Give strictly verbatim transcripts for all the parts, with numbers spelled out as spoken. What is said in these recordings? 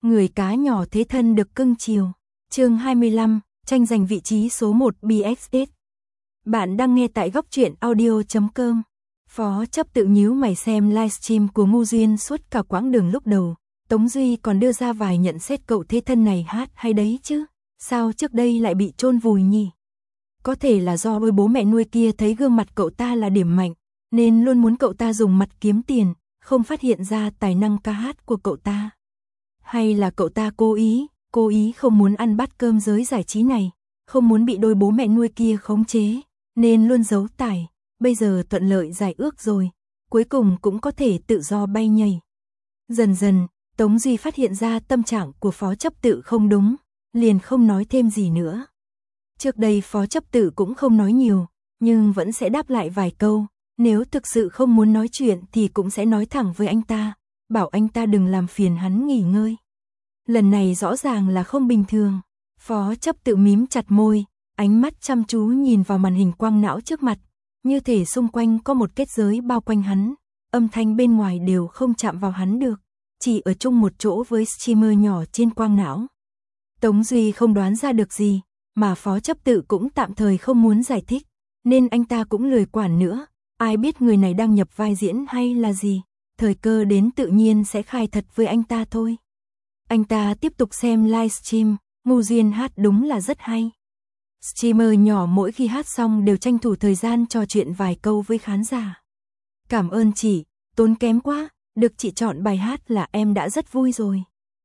Người cá nhỏ thế thân được cưng chiều. Chương hai mươi lăm, tranh giành vị trí số một bê ét ét. Bạn đang nghe tại góc truyện audio chấm com. Phó chấp tự nhíu mày xem livestream của Ngô Duyên suốt cả quãng đường lúc đầu. Tống Duy còn đưa ra vài nhận xét cậu thế thân này hát hay đấy chứ. Sao trước đây lại bị chôn vùi nhỉ? Có thể là do đôi bố mẹ nuôi kia thấy gương mặt cậu ta là điểm mạnh, nên luôn muốn cậu ta dùng mặt kiếm tiền, không phát hiện ra tài năng ca hát của cậu ta. Hay là cậu ta cố ý, cố ý không muốn ăn bát cơm giới giải trí này, không muốn bị đôi bố mẹ nuôi kia khống chế, nên luôn giấu tài, bây giờ thuận lợi giải ước rồi, cuối cùng cũng có thể tự do bay nhảy. Dần dần, Tống Duy phát hiện ra tâm trạng của phó chấp tự không đúng, liền không nói thêm gì nữa. Trước đây phó chấp tự cũng không nói nhiều, nhưng vẫn sẽ đáp lại vài câu, nếu thực sự không muốn nói chuyện thì cũng sẽ nói thẳng với anh ta, bảo anh ta đừng làm phiền hắn nghỉ ngơi. Lần này rõ ràng là không bình thường, phó chấp tự mím chặt môi, ánh mắt chăm chú nhìn vào màn hình quang não trước mặt, như thể xung quanh có một kết giới bao quanh hắn, âm thanh bên ngoài đều không chạm vào hắn được, chỉ ở chung một chỗ với streamer nhỏ trên quang não. Tống Duy không đoán ra được gì, mà phó chấp tự cũng tạm thời không muốn giải thích, nên anh ta cũng lười quản nữa, ai biết người này đang nhập vai diễn hay là gì, thời cơ đến tự nhiên sẽ khai thật với anh ta thôi. Anh ta tiếp tục xem livestream, Ngô Duyên hát đúng là rất hay. Streamer nhỏ mỗi khi hát xong đều tranh thủ thời gian trò chuyện vài câu với khán giả. Cảm ơn chị, tốn kém quá, được chị chọn bài hát là em đã rất vui rồi.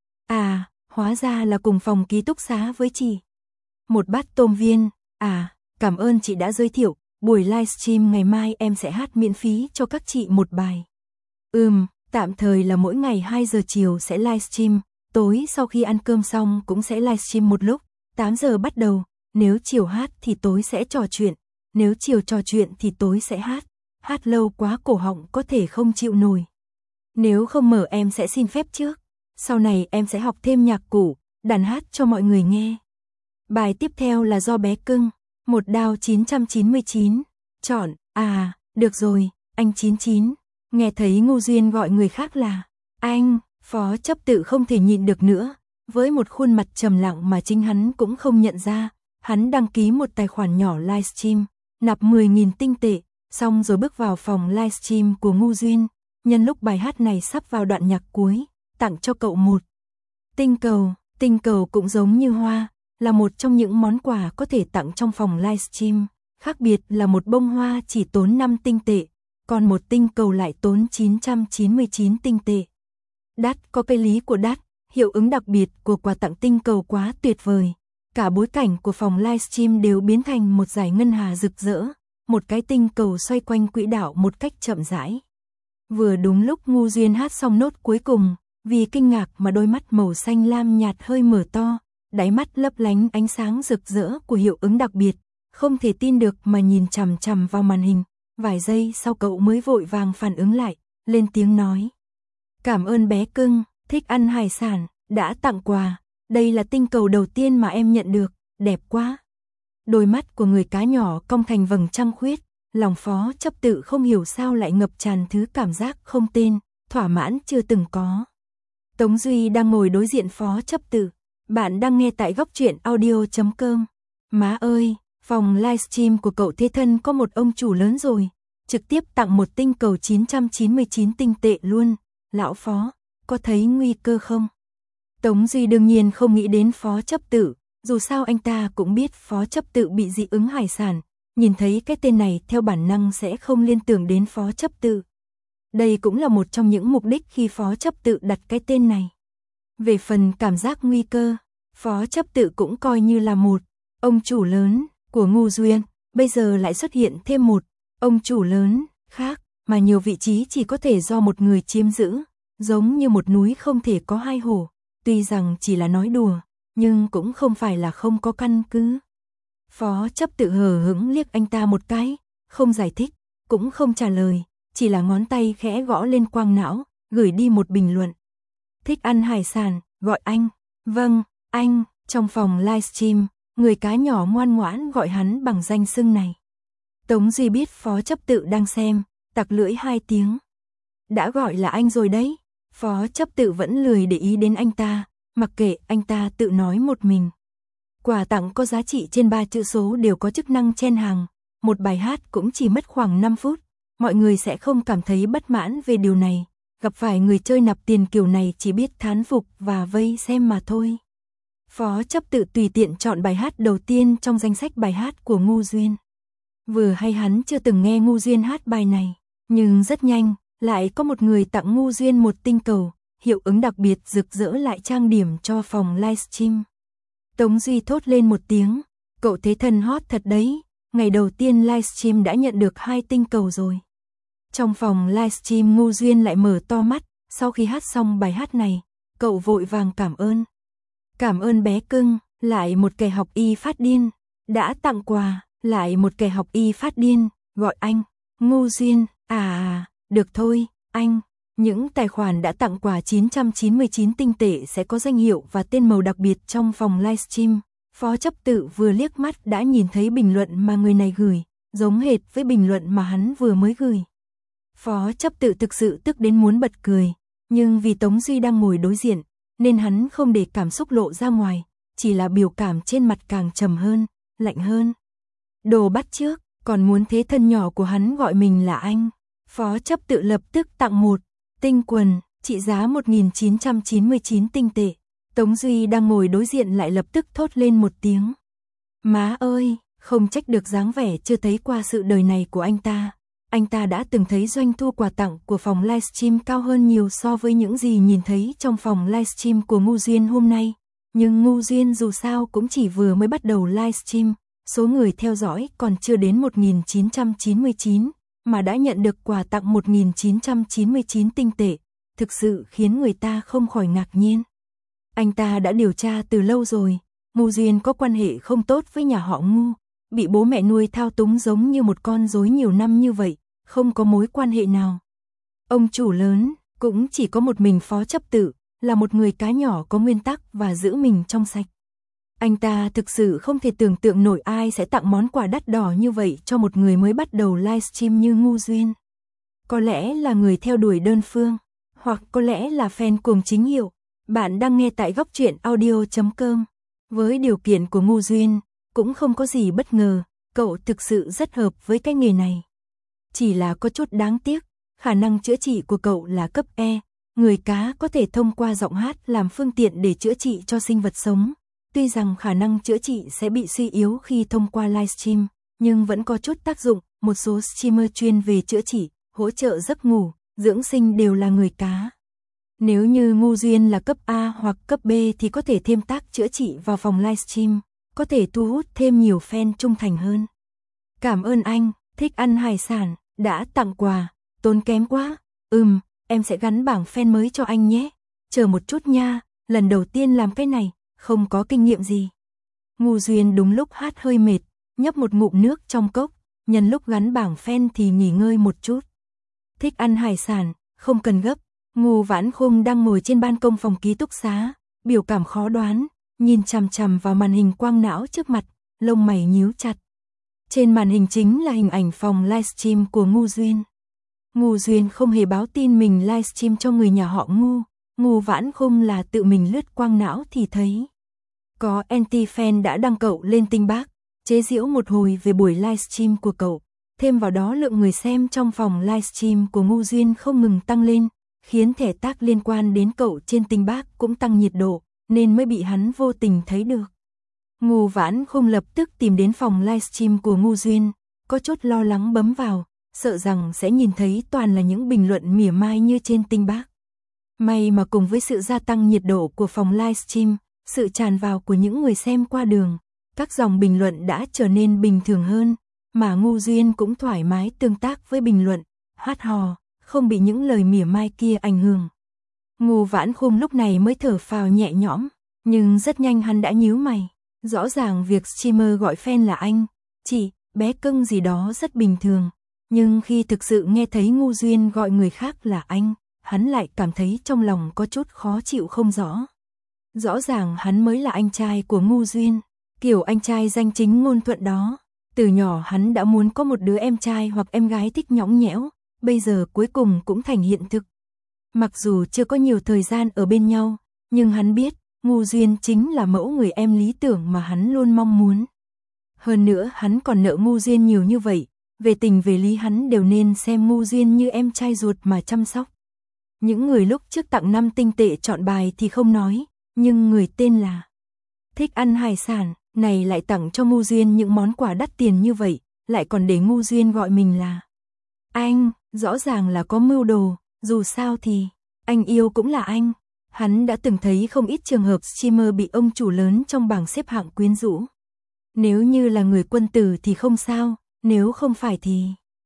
À, hóa ra là cùng phòng ký túc xá với chị. Một bát tôm viên, à, cảm ơn chị đã giới thiệu, buổi livestream ngày mai em sẽ hát miễn phí cho các chị một bài. Ừm, tạm thời là mỗi ngày hai giờ chiều sẽ livestream, tối sau khi ăn cơm xong cũng sẽ livestream một lúc, tám giờ bắt đầu, nếu chiều hát thì tối sẽ trò chuyện, nếu chiều trò chuyện thì tối sẽ hát, hát lâu quá cổ họng có thể không chịu nổi. Nếu không mở em sẽ xin phép trước, sau này em sẽ học thêm nhạc cụ, đàn hát cho mọi người nghe. Bài tiếp theo là do bé cưng, một đao chín trăm chín mươi chín, chọn, à, được rồi, anh chín chín, nghe thấy Ngô Duyên gọi người khác là, anh, phó chấp tự không thể nhịn được nữa, với một khuôn mặt trầm lặng mà chính hắn cũng không nhận ra, hắn đăng ký một tài khoản nhỏ livestream, nạp mười nghìn tinh tệ, xong rồi bước vào phòng livestream của Ngô Duyên, nhân lúc bài hát này sắp vào đoạn nhạc cuối, tặng cho cậu một tinh cầu, tinh cầu cũng giống như hoa, là một trong những món quà có thể tặng trong phòng livestream, khác biệt là một bông hoa chỉ tốn năm tinh tệ, còn một tinh cầu lại tốn chín trăm chín mươi chín tinh tệ. Đắt có cái lý của đắt, hiệu ứng đặc biệt của quà tặng tinh cầu quá tuyệt vời. Cả bối cảnh của phòng livestream đều biến thành một dải ngân hà rực rỡ, một cái tinh cầu xoay quanh quỹ đạo một cách chậm rãi. Vừa đúng lúc Ngô Duyên hát xong nốt cuối cùng, vì kinh ngạc mà đôi mắt màu xanh lam nhạt hơi mở to, đáy mắt lấp lánh ánh sáng rực rỡ của hiệu ứng đặc biệt, không thể tin được mà nhìn chằm chằm vào màn hình, vài giây sau cậu mới vội vàng phản ứng lại, lên tiếng nói. Cảm ơn bé cưng, thích ăn hải sản, đã tặng quà, đây là tinh cầu đầu tiên mà em nhận được, đẹp quá. Đôi mắt của người cá nhỏ cong thành vầng trăng khuyết, lòng phó chấp tự không hiểu sao lại ngập tràn thứ cảm giác không tên, thỏa mãn chưa từng có. Tống Duy đang ngồi đối diện phó chấp tự, bạn đang nghe tại góc truyện audio chấm com. Má ơi, phòng livestream của cậu thế thân có một ông chủ lớn rồi, trực tiếp tặng một tinh cầu chín trăm chín mươi chín tinh tệ luôn, lão phó, có thấy nguy cơ không? Tống Duy đương nhiên không nghĩ đến phó chấp tự, dù sao anh ta cũng biết phó chấp tự bị dị ứng hải sản, nhìn thấy cái tên này theo bản năng sẽ không liên tưởng đến phó chấp tự. Đây cũng là một trong những mục đích khi phó chấp tự đặt cái tên này. Về phần cảm giác nguy cơ, phó chấp tự cũng coi như là một ông chủ lớn của Ngô Duyên, bây giờ lại xuất hiện thêm một ông chủ lớn khác, mà nhiều vị trí chỉ có thể do một người chiếm giữ, giống như một núi không thể có hai hổ, tuy rằng chỉ là nói đùa, nhưng cũng không phải là không có căn cứ. Phó chấp tự hờ hững liếc anh ta một cái, không giải thích, cũng không trả lời, chỉ là ngón tay khẽ gõ lên quang não, gửi đi một bình luận. Thích ăn hải sản, gọi anh. Vâng, anh. Trong phòng livestream, người cá nhỏ ngoan ngoãn gọi hắn bằng danh xưng này. Tống Duy biết phó chấp tự đang xem, tặc lưỡi hai tiếng. Đã gọi là anh rồi đấy. Phó chấp tự vẫn lười để ý đến anh ta, Mặc kệ, anh ta tự nói một mình. Quà tặng có giá trị trên ba chữ số đều có chức năng chen hàng, một bài hát cũng chỉ mất khoảng năm phút, mọi người sẽ không cảm thấy bất mãn về điều này, gặp phải người chơi nạp tiền kiểu này chỉ biết thán phục và vây xem mà thôi. Phó chấp tự tùy tiện chọn bài hát đầu tiên trong danh sách bài hát của Ngu Duyên. Vừa hay hắn chưa từng nghe Ngu Duyên hát bài này, nhưng rất nhanh, lại có một người tặng Ngu Duyên một tinh cầu, hiệu ứng đặc biệt rực rỡ lại trang điểm cho phòng livestream. Tống Duy thốt lên một tiếng, cậu Thế Thân hot thật đấy, ngày đầu tiên livestream đã nhận được hai tinh cầu rồi. Trong phòng livestream Ngu Duyên lại mở to mắt, sau khi hát xong bài hát này, cậu vội vàng cảm ơn. Cảm ơn bé cưng, lại một kẻ học y phát điên, đã tặng quà, lại một kẻ học y phát điên, gọi anh, Ngu Duyên, à à, được thôi, anh. Những tài khoản đã tặng quà chín trăm chín mươi chín tinh tệ sẽ có danh hiệu và tên màu đặc biệt trong phòng livestream. Phó chấp tự vừa liếc mắt đã nhìn thấy bình luận mà người này gửi, giống hệt với bình luận mà hắn vừa mới gửi. Phó chấp tự thực sự tức đến muốn bật cười, nhưng vì Tống Duy đang ngồi đối diện, nên hắn không để cảm xúc lộ ra ngoài, chỉ là biểu cảm trên mặt càng trầm hơn, lạnh hơn. Đồ bắt chước, còn muốn thế thân nhỏ của hắn gọi mình là anh. Phó chấp tự lập tức tặng một tinh quần, trị giá một nghìn chín trăm chín mươi chín tinh tệ. Tống Duy đang ngồi đối diện lại lập tức thốt lên một tiếng. Má ơi, không trách được dáng vẻ chưa thấy qua sự đời này của anh ta. Anh ta đã từng thấy doanh thu quà tặng của phòng livestream cao hơn nhiều so với những gì nhìn thấy trong phòng livestream của Ngu Duyên hôm nay. Nhưng Ngu Duyên dù sao cũng chỉ vừa mới bắt đầu livestream, số người theo dõi còn chưa đến một nghìn chín trăm chín mươi chín, mà đã nhận được quà tặng một nghìn chín trăm chín mươi chín tinh tệ, thực sự khiến người ta không khỏi ngạc nhiên. Anh ta đã điều tra từ lâu rồi, Ngu Duyên có quan hệ không tốt với nhà họ Ngu, bị bố mẹ nuôi thao túng giống như một con rối nhiều năm như vậy, không có mối quan hệ nào. Ông chủ lớn, cũng chỉ có một mình Phó chấp tự, là một người cá nhỏ có nguyên tắc và giữ mình trong sạch. Anh ta thực sự không thể tưởng tượng nổi ai sẽ tặng món quà đắt đỏ như vậy cho một người mới bắt đầu livestream như Ngu Duyên. Có lẽ là người theo đuổi đơn phương, hoặc có lẽ là fan cuồng chính hiệu. Bạn đang nghe tại góc truyện audio chấm com. Với điều kiện của Ngu Duyên, cũng không có gì bất ngờ, cậu thực sự rất hợp với cái nghề này. Chỉ là có chút đáng tiếc, khả năng chữa trị của cậu là cấp E, người cá có thể thông qua giọng hát làm phương tiện để chữa trị cho sinh vật sống. Tuy rằng khả năng chữa trị sẽ bị suy yếu khi thông qua livestream, nhưng vẫn có chút tác dụng, một số streamer chuyên về chữa trị, hỗ trợ giấc ngủ, dưỡng sinh đều là người cá. Nếu như Ngu Duyên là cấp A hoặc cấp B thì có thể thêm tác chữa trị vào phòng livestream, có thể thu hút thêm nhiều fan trung thành hơn. Cảm ơn anh, thích ăn hải sản, đã tặng quà, tốn kém quá. Ừm, em sẽ gắn bảng fan mới cho anh nhé. Chờ một chút nha, lần đầu tiên làm cái này, không có kinh nghiệm gì. Ngu Duyên đúng lúc hát hơi mệt, nhấp một ngụm nước trong cốc, nhân lúc gắn bảng fan thì nghỉ ngơi một chút. Thích ăn hải sản, không cần gấp. Ngu Vãn Khung đang ngồi trên ban công phòng ký túc xá, biểu cảm khó đoán, nhìn chằm chằm vào màn hình quang não trước mặt, lông mày nhíu chặt. Trên màn hình chính là hình ảnh phòng livestream của Ngu Duyên. Ngu Duyên không hề báo tin mình livestream cho người nhà họ Ngu, Ngu Vãn Khung là tự mình lướt quang não thì thấy. Có anti-fan đã đăng cậu lên Tinh Bác, chế giễu một hồi về buổi livestream của cậu, thêm vào đó lượng người xem trong phòng livestream của Ngu Duyên không ngừng tăng lên, khiến thẻ tag liên quan đến cậu trên Tinh Bác cũng tăng nhiệt độ, nên mới bị hắn vô tình thấy được. Ngu Vãn Khung lập tức tìm đến phòng livestream của Ngu Duyên, có chút lo lắng bấm vào, sợ rằng sẽ nhìn thấy toàn là những bình luận mỉa mai như trên Tinh Bác. May mà cùng với sự gia tăng nhiệt độ của phòng livestream, sự tràn vào của những người xem qua đường, các dòng bình luận đã trở nên bình thường hơn, mà Ngu Duyên cũng thoải mái tương tác với bình luận, hát hò, không bị những lời mỉa mai kia ảnh hưởng. Ngu Vãn Khung lúc này mới thở phào nhẹ nhõm, nhưng rất nhanh hắn đã nhíu mày. Rõ ràng việc streamer gọi fan là anh, chị, bé cưng gì đó rất bình thường, nhưng khi thực sự nghe thấy Ngu Duyên gọi người khác là anh, hắn lại cảm thấy trong lòng có chút khó chịu không rõ. Rõ ràng hắn mới là anh trai của Ngu Duyên, kiểu anh trai danh chính ngôn thuận đó. Từ nhỏ hắn đã muốn có một đứa em trai hoặc em gái thích nhõng nhẽo, bây giờ cuối cùng cũng thành hiện thực. Mặc dù chưa có nhiều thời gian ở bên nhau, nhưng hắn biết, Ngu Duyên chính là mẫu người em lý tưởng mà hắn luôn mong muốn. Hơn nữa hắn còn nợ Ngu Duyên nhiều như vậy, về tình về lý hắn đều nên xem Ngu Duyên như em trai ruột mà chăm sóc. Những người lúc trước tặng năm tinh tệ chọn bài thì không nói, nhưng người tên là thích ăn hải sản, này lại tặng cho Ngu Duyên những món quà đắt tiền như vậy, lại còn để Ngu Duyên gọi mình là anh, rõ ràng là có mưu đồ, dù sao thì anh yêu cũng là anh. Hắn đã từng thấy không ít trường hợp streamer bị ông chủ lớn trong bảng xếp hạng quyến rũ. Nếu như là người quân tử thì không sao, nếu không phải thì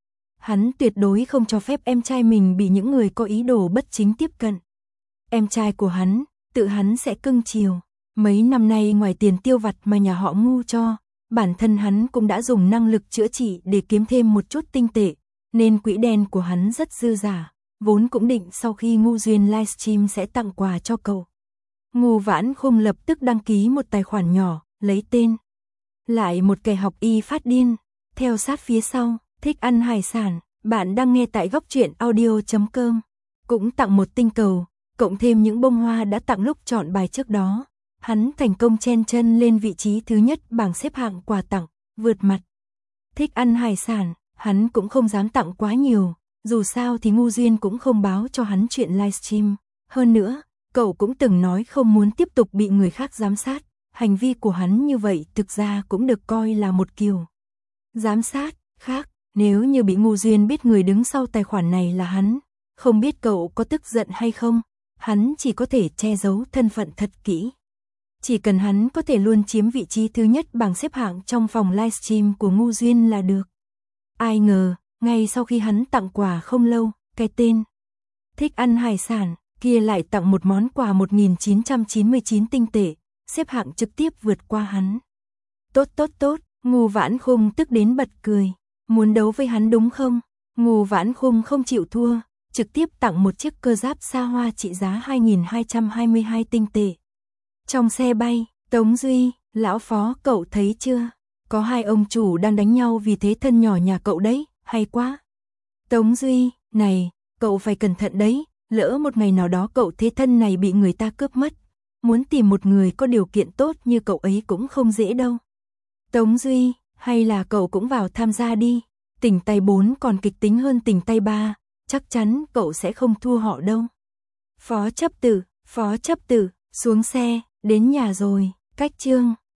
hắn tuyệt đối không cho phép em trai mình bị những người có ý đồ bất chính tiếp cận. Em trai của hắn, tự hắn sẽ cưng chiều. Mấy năm nay ngoài tiền tiêu vặt mà nhà họ Ngu cho, bản thân hắn cũng đã dùng năng lực chữa trị để kiếm thêm một chút tinh tệ, nên quỹ đen của hắn rất dư giả, vốn cũng định sau khi Ngu Duyên livestream sẽ tặng quà cho cậu. Ngu Vãn Khung lập tức đăng ký một tài khoản nhỏ, lấy tên lại một kẻ học y phát điên, theo sát phía sau, thích ăn hải sản, bạn đang nghe tại góc truyện audio chấm com, cũng tặng một tinh cầu, cộng thêm những bông hoa đã tặng lúc chọn bài trước đó. Hắn thành công chen chân lên vị trí thứ nhất bảng xếp hạng quà tặng, vượt mặt thích ăn hải sản. Hắn cũng không dám tặng quá nhiều, dù sao thì Ngu Duyên cũng không báo cho hắn chuyện livestream. Hơn nữa, cậu cũng từng nói không muốn tiếp tục bị người khác giám sát, hành vi của hắn như vậy thực ra cũng được coi là một kiểu giám sát khác. Nếu như bị Ngu Duyên biết người đứng sau tài khoản này là hắn, không biết cậu có tức giận hay không, hắn chỉ có thể che giấu thân phận thật kỹ. Chỉ cần hắn có thể luôn chiếm vị trí thứ nhất bảng xếp hạng trong phòng livestream của Ngu Duyên là được. Ai ngờ, ngay sau khi hắn tặng quà không lâu, cái tên thích ăn hải sản kia lại tặng một món quà một nghìn chín trăm chín mươi chín tinh tệ, xếp hạng trực tiếp vượt qua hắn. Tốt tốt tốt, Ngu Vãn Khung tức đến bật cười. Muốn đấu với hắn đúng không? Ngu Vãn Khung không chịu thua, trực tiếp tặng một chiếc cơ giáp xa hoa trị giá hai nghìn hai trăm hai mươi hai tinh tệ. Trong xe bay, Tống Duy, lão Phó, cậu thấy chưa? Có hai ông chủ đang đánh nhau vì thế thân nhỏ nhà cậu đấy, hay quá. Tống Duy, này, cậu phải cẩn thận đấy, lỡ một ngày nào đó cậu thế thân này bị người ta cướp mất, muốn tìm một người có điều kiện tốt như cậu ấy cũng không dễ đâu. Tống Duy, hay là cậu cũng vào tham gia đi, tỉnh tay bốn còn kịch tính hơn tỉnh tay ba, chắc chắn cậu sẽ không thua họ đâu. Phó chấp tử, phó chấp tử, xuống xe, đến nhà rồi, cách chương.